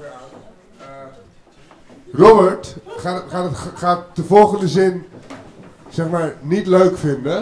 weer aan. Robert gaat de volgende zin, zeg maar, niet leuk vinden.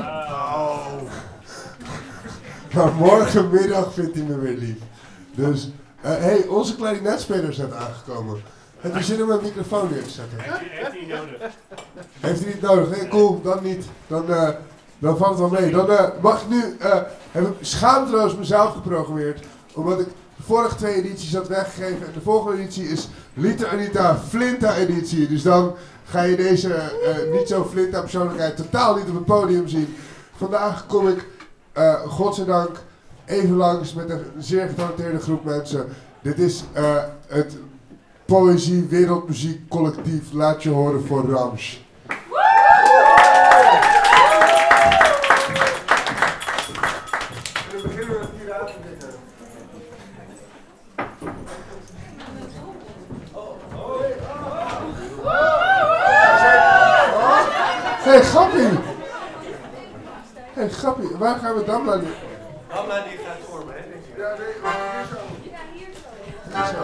Maar morgenmiddag vindt hij me weer lief. Dus, hey, onze klarinetspeler is net aangekomen. Heb je zin om een microfoon neer te zetten? Heeft hij niet nodig. Heeft hij niet nodig? Nee, cool, dan niet. Dan valt het wel mee. Dan mag ik nu, heb ik schaamteloos mezelf geprogrammeerd. Omdat ik de vorige 2 edities had weggegeven. En de volgende editie is Liter Anita Flinta editie. Dus dan ga je deze niet zo Flinta persoonlijkheid totaal niet op het podium zien. Vandaag kom ik, godzijdank, even langs met een zeer getalenteerde groep mensen. Dit is het Poëzie Wereldmuziek Collectief Laat Je Horen voor Rams. En dan beginnen we met piratendikken. Hey Gappie! Hey Gappie, waar gaan we dan naar? Mama die gaat voor me, hè? Ja, nee, hier zo. Ja, hier zo. Hier zo.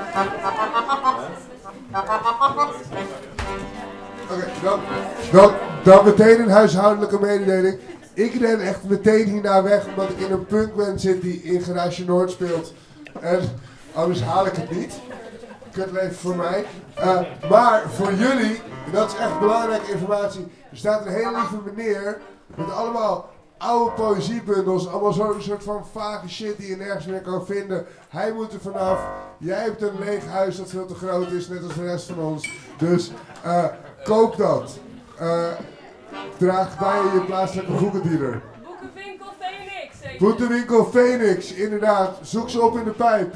Oké, dan meteen een huishoudelijke mededeling. Ik ren echt meteen hierna weg omdat ik in een punkband zit die in Garage Noord speelt. En anders haal ik het niet. Kutleven voor mij. Maar voor jullie, en dat is echt belangrijke informatie, er staat een hele lieve meneer met allemaal oude poëziebundels, allemaal zo'n soort van vage shit die je nergens meer kan vinden. Hij moet er vanaf. Jij hebt een leeg huis dat veel te groot is, net als de rest van ons. Dus koop dat. Draag bij je plaatselijke boekendealer. Boekenwinkel Phoenix. Boekenwinkel Phoenix, inderdaad. Zoek ze op in de pijp.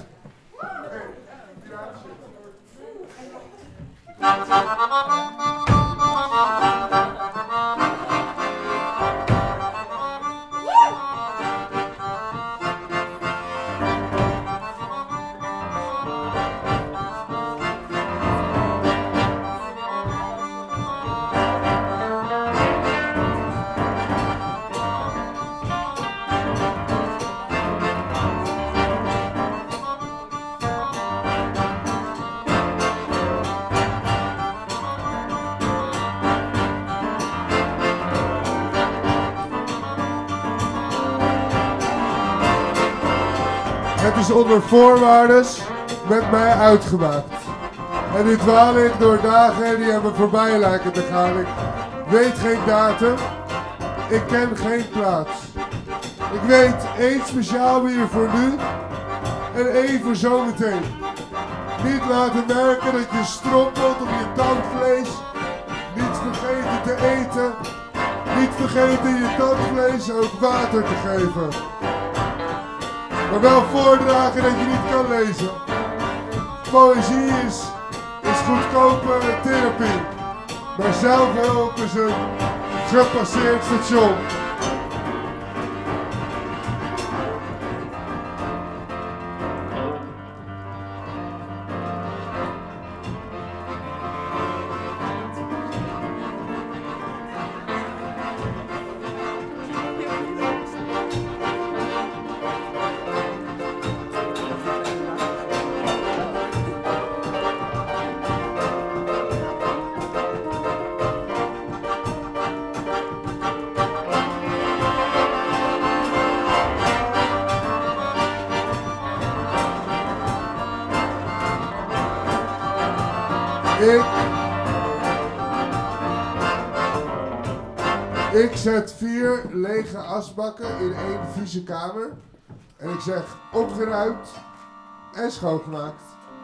Het is onder voorwaardes met mij uitgemaakt. En nu dwaal ik door dagen die aan me voorbij lijken te gaan. Ik weet geen datum. Ik ken geen plaats. Ik weet één speciaal bier voor nu en één voor zometeen. Niet laten merken dat je strompelt op je tandvlees. Niet vergeten te eten. Niet vergeten je tandvlees ook water te geven. Maar wel voordragen dat je niet kan lezen. Poëzie is goedkope therapie. Maar zelfhulp is een gepasseerd station. Ik zet 4 lege asbakken in 1 vieze kamer. En ik zeg opgeruimd en schoongemaakt.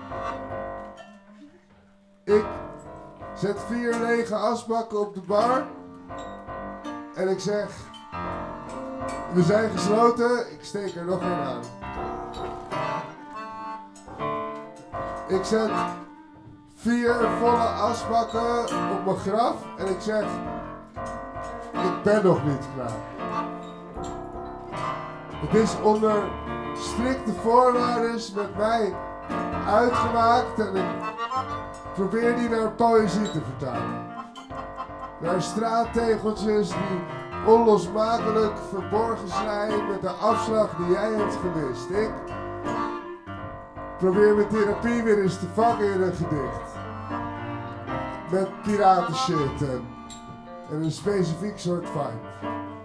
Ik zet 4 lege asbakken op de bar. En ik zeg, we zijn gesloten, ik steek er nog 1 aan. Ik zet 4 volle asbakken op mijn graf en ik zeg, ik ben nog niet klaar. Het is onder strikte voorwaarden met mij uitgemaakt en ik probeer die naar poëzie te vertalen. Naar straattegeltjes die onlosmakelijk verborgen zijn met de afslag die jij hebt gemist. Ik probeer mijn therapie weer eens te vangen in een gedicht. Met piratenshit en een specifiek soort vibe.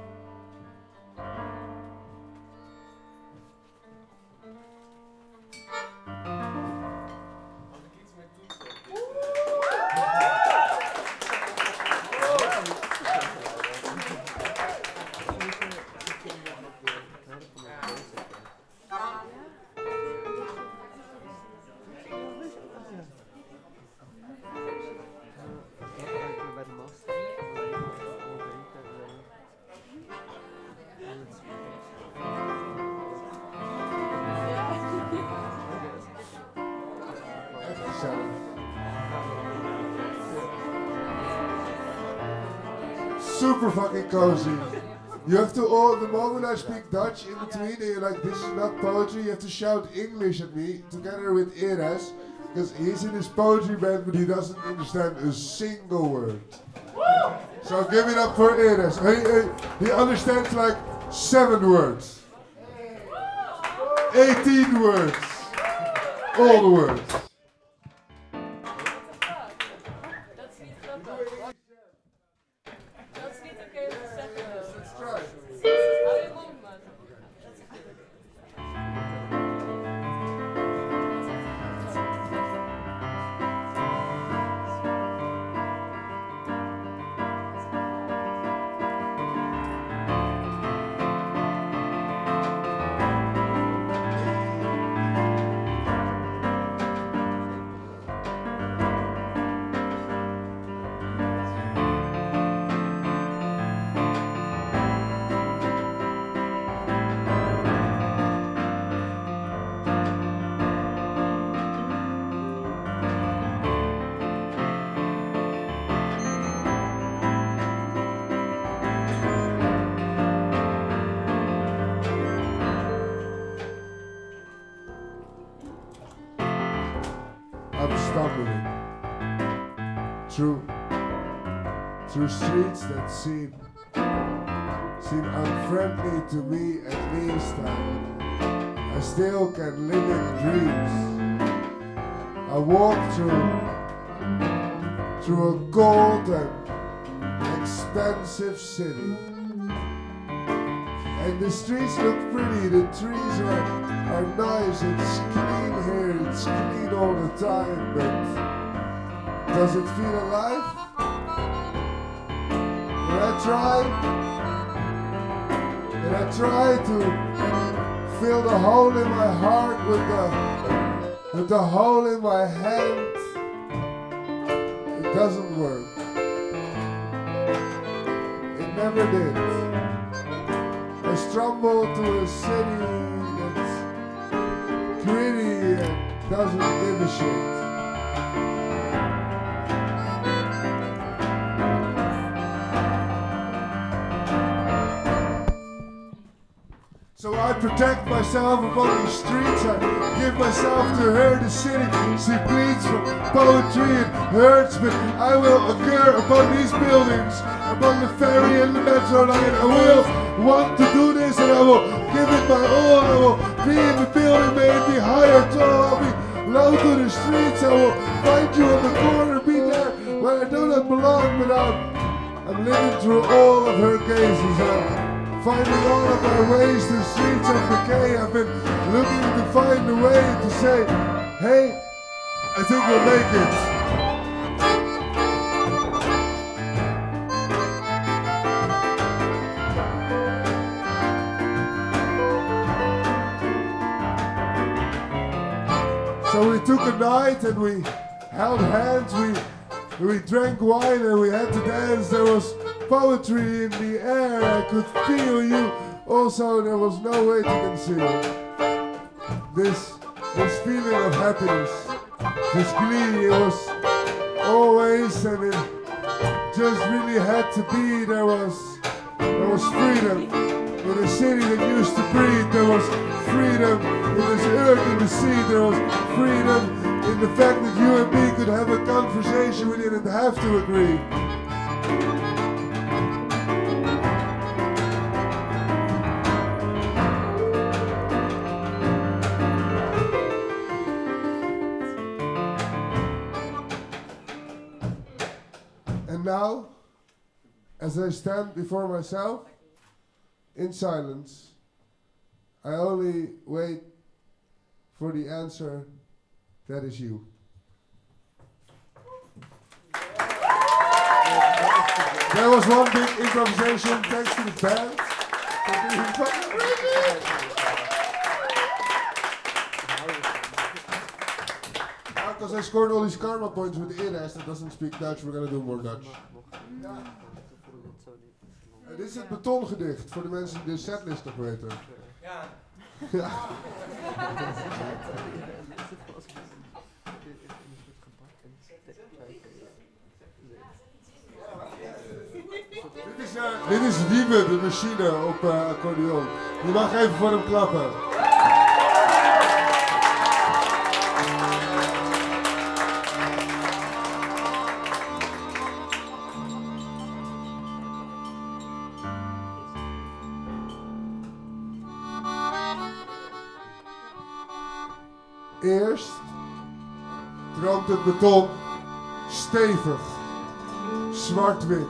Super fucking cozy. You have to, the moment I speak Dutch in between and you're like, this is not poetry, you have to shout English at me together with Eres, because he's in his poetry band but he doesn't understand a single word. So give it up for Eres. He understands like 7 words. 18 words. All the words. Through streets that seem unfriendly to me at least, I still can live in dreams. I walk through a cold and expensive city, and the streets look pretty, the trees are nice, it's clean here, it's clean all the time, but does it feel alive? And I try to fill the hole in my heart with the hole in my hand. It doesn't work. It never did. I stumble to a city that's gritty and doesn't give a shit. So I protect myself upon these streets, I give myself to her, the city. She bleeds for poetry, it hurts, but I will occur upon these buildings, upon the ferry and the metro line. I will want to do this and I will give it my all. I will be in the building, maybe higher, tall, I'll be low to the streets. I will find you on the corner, be there where I do not belong, but I'm living through all of her gazes. Finding all of my ways to streets of decay. I've been looking to find a way to say, hey, I think we'll make it. So we took a night and we held hands, we drank wine and we had to dance. There was poetry in the air, I could feel you. Also, there was no way to conceal this feeling of happiness, this glee. It was always, and it just really had to be. There was freedom in a city that used to breathe. There was freedom in this earth and the sea. There was freedom in the fact that you and me could have a conversation. We didn't have to agree. now, as I stand before myself, in silence, I only wait for the answer that is you. There was one big improvisation thanks to the band for being fucking crazy. Because I scored all these karma points with Ines that doesn't speak Dutch, we're gonna do more Dutch. Dit is het betongedicht, voor de mensen die de setlist nog weten. Ja. Ja. Dit is Wiebe, de machine op accordeon. Je mag even voor hem klappen. Eerst droomt het beton stevig, zwart-wit,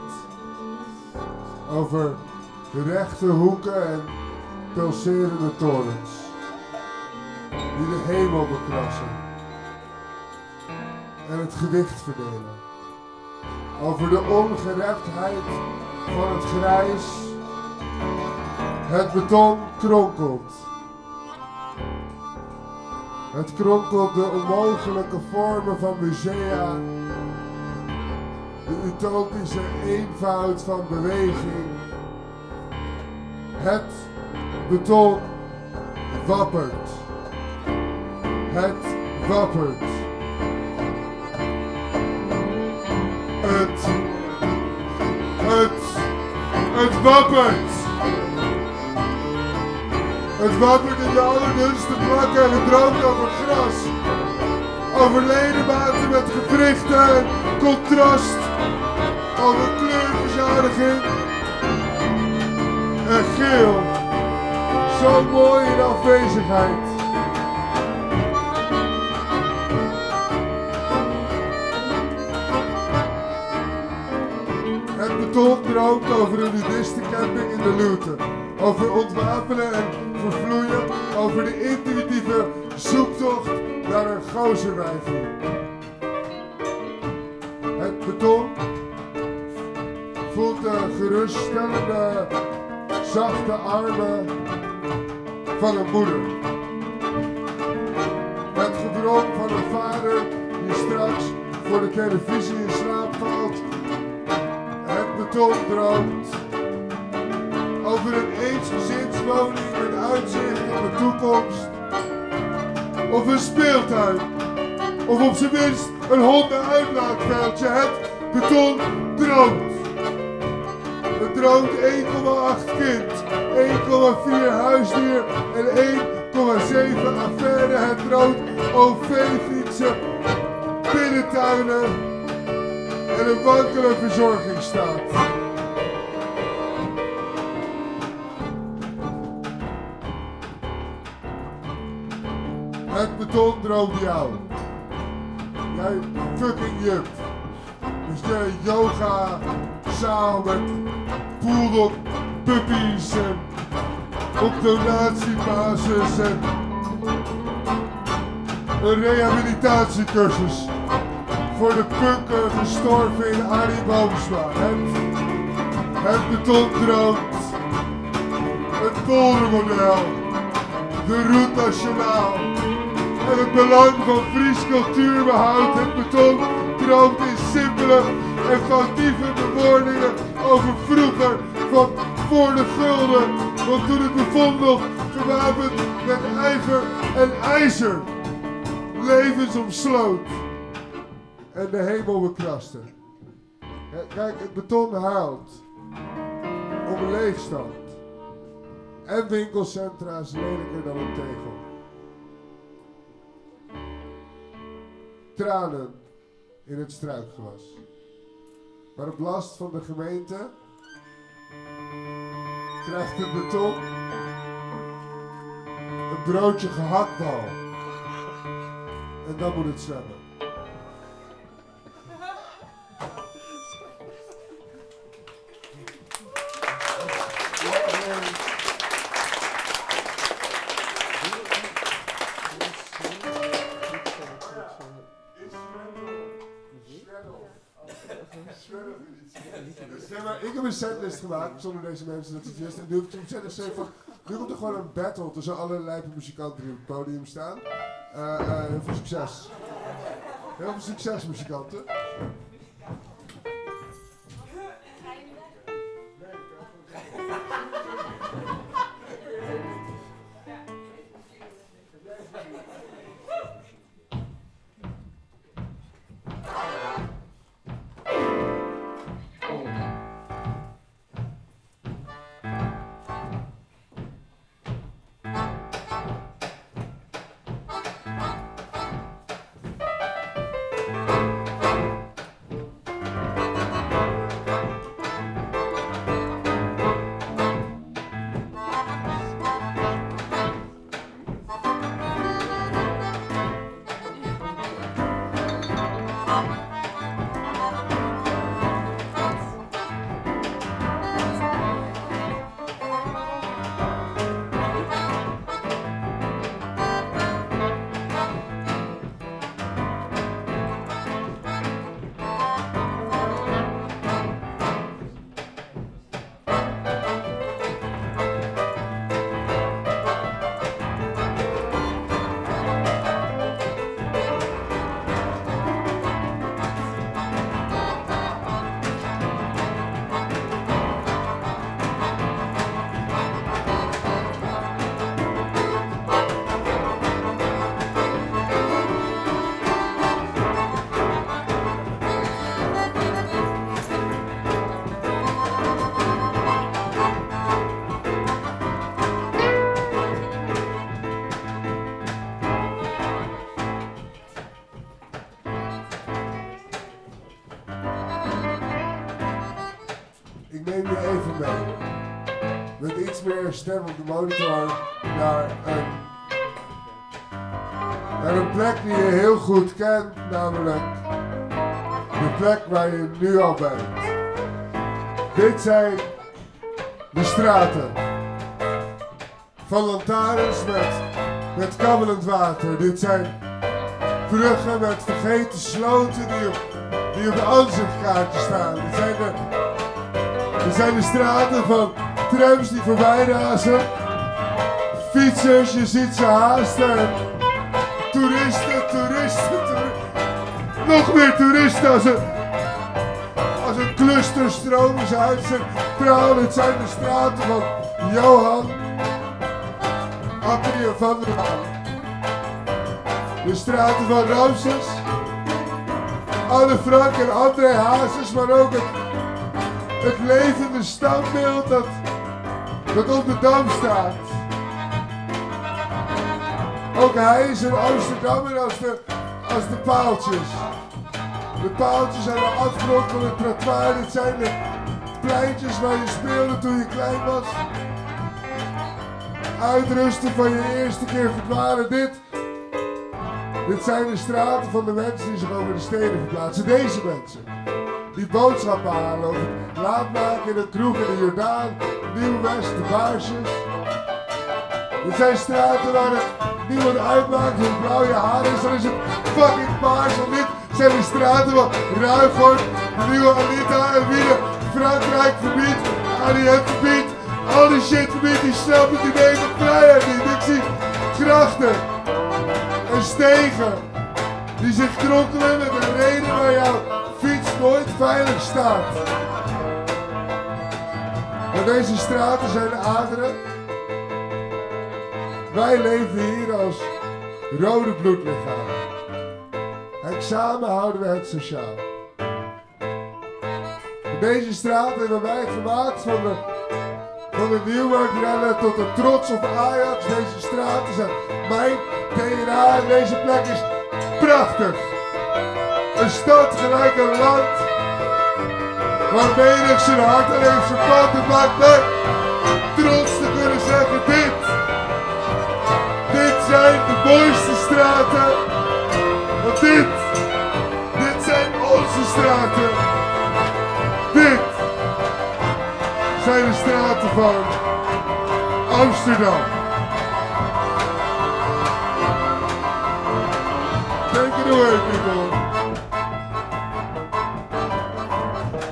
over rechte hoeken en pulserende torens, die de hemel bekrassen en het gewicht verdelen. Over de ongereptheid van het grijs, het beton kronkelt. Het kronkelt de onmogelijke vormen van musea, de utopische eenvoud van beweging. Het beton wappert. Het wappert. Het wappert. Het wappert in de allerdunste plakken en het droomt over gras. Over ledematen met gewrichten en contrast. Over kleurverzadiging. En geel. Zo mooi in afwezigheid. Het beton droomt over een nudistencamping in de Luwte. Over ontwapenen en vervloeien, over de intuïtieve zoektocht naar een gozerwijfie. Het beton voelt de geruststellende, zachte armen van een moeder. Het gebrom van een vader die straks voor de televisie in slaap valt. Het beton droomt over een eensgezinswoning met uitzicht op de toekomst. Of een speeltuin. Of op zijn minst een hondenuitlaatveldje. Het beton droomt. Het droomt 1,8 kind, 1,4 huisdier en 1,7 affaire. Het droomt OV-fietsen, binnentuinen en een wankele verzorgingsstaat. Het beton droomt jou. Jij fucking jup. Dus je yoga zaal met poeldog puppies en op donatiebasis en een rehabilitatiecursus voor de punker gestorven in Arie Boomsma. Het beton droomt. Het poldermodel. De Route Nationaal en het belang van Fries cultuurbehoud. Het beton droomt in simpele en foutieve bewoordingen over vroeger, van voor de gulden. Want toen het beton nog gewapend met ijver en ijzer, levens omsloot en de hemel bekraste. Kijk, het beton huilt om leegstand. En winkelcentra is lelijker dan een tegel. Tranen in het struikgewas. Maar op last van de gemeente krijgt het beton een broodje gehaktbal. En dan moet het zwemmen. Dus, zeg maar, ik heb een setlist gemaakt zonder deze mensen dat ze het wisten. En nu heb ik een setlist van, nu komt er gewoon een battle tussen alle lijpe muzikanten die op het podium staan. Heel veel succes. Heel veel succes, muzikanten. Stem op de monitor naar een plek die je heel goed kent, namelijk de plek waar je nu al bent. Dit zijn de straten van lantaarns met kabbelend water. Dit zijn bruggen met vergeten sloten die op de aanzichtkaartje staan. Dit zijn de straten van trams die voorbij razen, fietsers, je ziet ze haasten, toeristen, nog meer toeristen als een cluster stromen ze uit zijn praal. Het zijn de straten van Johan, Appie en Van der Laan. De straten van Ramses, Anne Frank en André Hazes, maar ook het levende standbeeld dat op de Dam staat. Ook hij is een Amsterdammer als de paaltjes. De paaltjes zijn de afgrond van het trottoir. Dit zijn de pleintjes waar je speelde toen je klein was. Uitrusten van je eerste keer verdwalen. Dit zijn de straten van de mensen die zich over de steden verplaatsen. Deze mensen. Die boodschappen halen, of het laatmaken in de kroeg in de Jordaan, Nieuw-West, de Baarsjes. Dit zijn straten waar het niemand uitmaakt hoe blauw je haar is, dan is het fucking paars. Want dit zijn de straten van Ruigoord, de nieuwe Anita en Wiede, Frankrijk verbiedt, ADM verbiedt, al die shit verbiedt, die snapt het idee van vrijheid niet. Ik zie grachten en stegen die zich kronkelen met een reden waar jouw fiets nooit veilig staat. Maar deze straten zijn de aderen. Wij leven hier als rode bloedlichamen. En samen houden we het sociaal. Deze straten hebben wij gemaakt van de Nieuwmarktrennen tot de trots op Ajax. Deze straten zijn mijn DNA en deze plek is prachtig. Een stad gelijk een land, waar menig zijn hart en heeft zijn pad. Het maakt mij trots te kunnen zeggen dit zijn de mooiste straten. Want dit zijn onze straten. Dit zijn de straten van Amsterdam. Take it away, people.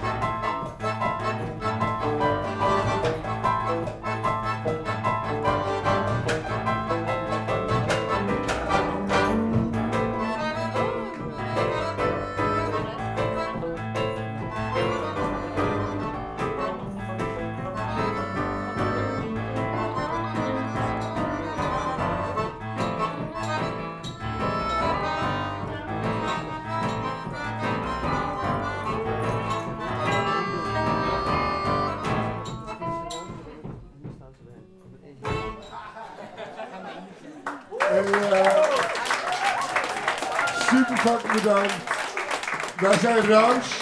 bedankt. Wij zijn Rams.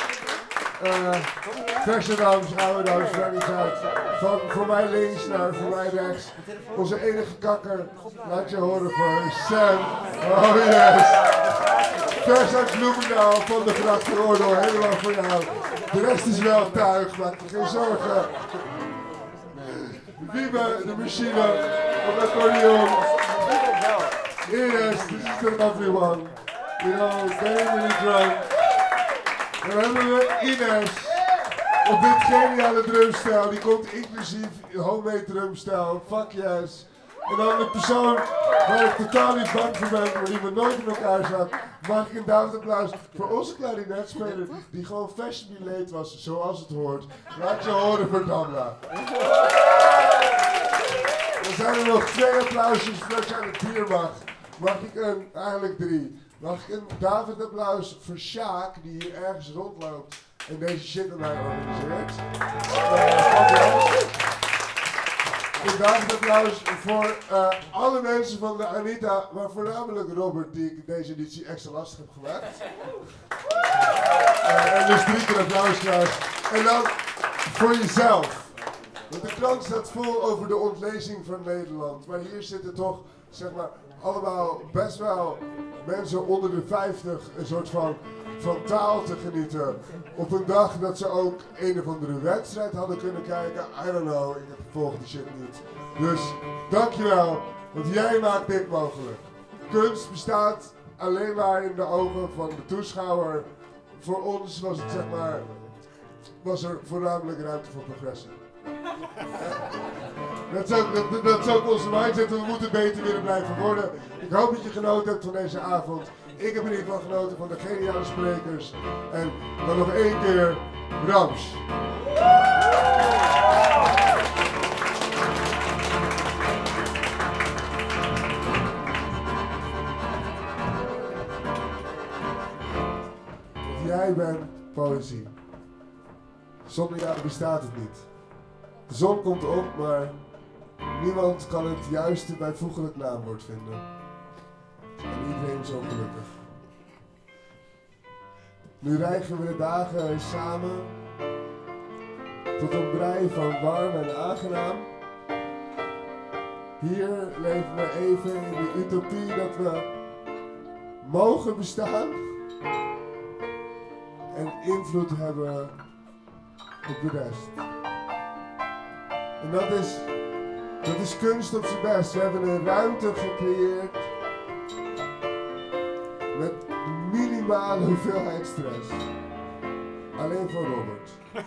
Verse Rams, oude Rams, maakt niet uit. Van voor mij links naar voor mij rechts. Onze enige kakker, laat je horen voor Sam. Oh yes. Vers uit Bloemendaal van de Grachtenordel, helemaal voor jou. De rest is wel tuig, maak je geen zorgen. Wiebe, de machine, op het accordeon. Ines, this is the lovely one. You know, very really drunk. Dan hebben we Ines. Op dit geniale drumstijl, die komt inclusief homemade drumstijl. Fuck yes. En dan de persoon waar ik totaal niet bang voor ben, maar die me nooit in elkaar zat, mag ik een duizend applaus voor onze klarinetspeler, die gewoon fashionably late was, zoals het hoort. Laat je horen voor Damla. Er zijn er nog 2 applausjes voordat je aan het bier mag. Mag ik eigenlijk 3. Mag ik een David applaus voor Sjaak, die hier ergens rondloopt en deze shit aan mij organiseert. Een David applaus voor alle mensen van de Anita, maar voornamelijk Robert, die ik deze editie extra lastig heb gemaakt. En dus 3 keer applaus trouwens. En dan voor jezelf. Want de krant staat vol over de ontlezing van Nederland. Maar hier zitten toch, zeg maar, allemaal best wel mensen onder de 50 een soort van taal te genieten. Op een dag dat ze ook een of andere wedstrijd hadden kunnen kijken. I don't know, ik volg die shit niet. Dus, dankjewel, want jij maakt dit mogelijk. Kunst bestaat alleen maar in de ogen van de toeschouwer. Voor ons was het, zeg maar, was er voornamelijk ruimte voor progressie. Dat is ook onze mindset, we moeten beter willen blijven worden. Ik hoop dat je genoten hebt van deze avond. Ik heb in ieder geval genoten van de geniale sprekers. En dan nog 1 keer Rams. Want jij bent poëzie. Zonder jou bestaat het niet. De zon komt op, maar niemand kan het juiste bijvoeglijk naamwoord vinden. En iedereen is ongelukkig. Nu rijgen we de dagen samen tot een brei van warm en aangenaam. Hier leven we even in de utopie dat we mogen bestaan en invloed hebben op de rest. En dat is kunst op zijn best. We hebben een ruimte gecreëerd met minimale hoeveelheid stress. Alleen voor Robert.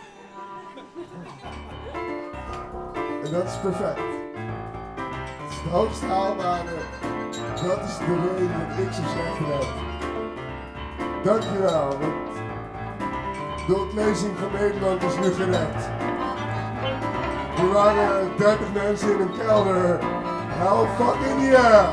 En dat is perfect. Het is het hoogste haalbare. Dat is de reden dat ik zo slecht heb. Dankjewel, want de ontlezing van Nederland is nu gered. Er waren 30 mensen in een kelder. Hell fucking yeah!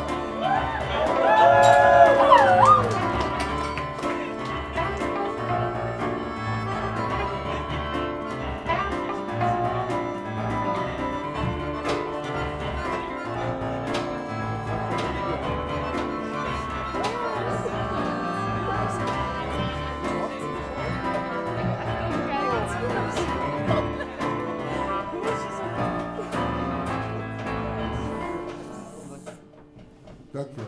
Dankjewel.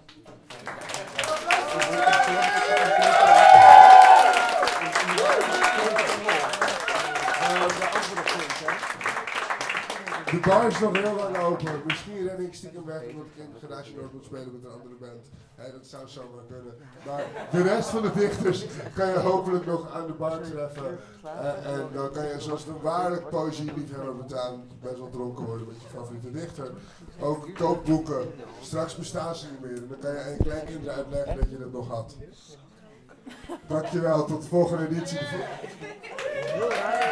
De bar is nog heel lang open. Misschien ren ik stiekem weg omdat ik in de Garage Noord moet spelen met een andere band. Hey, dat zou zomaar kunnen. Maar de rest van de dichters kan je hopelijk nog aan de bar treffen. En dan kan je zoals een waarlijk poëzie-liefhebber best wel dronken worden met je favoriete dichter. Ook koopboeken. Straks bestaan ze niet meer. En dan kan je aan je kleinkinderen uitleggen dat je dat nog had. Dankjewel, tot de volgende editie.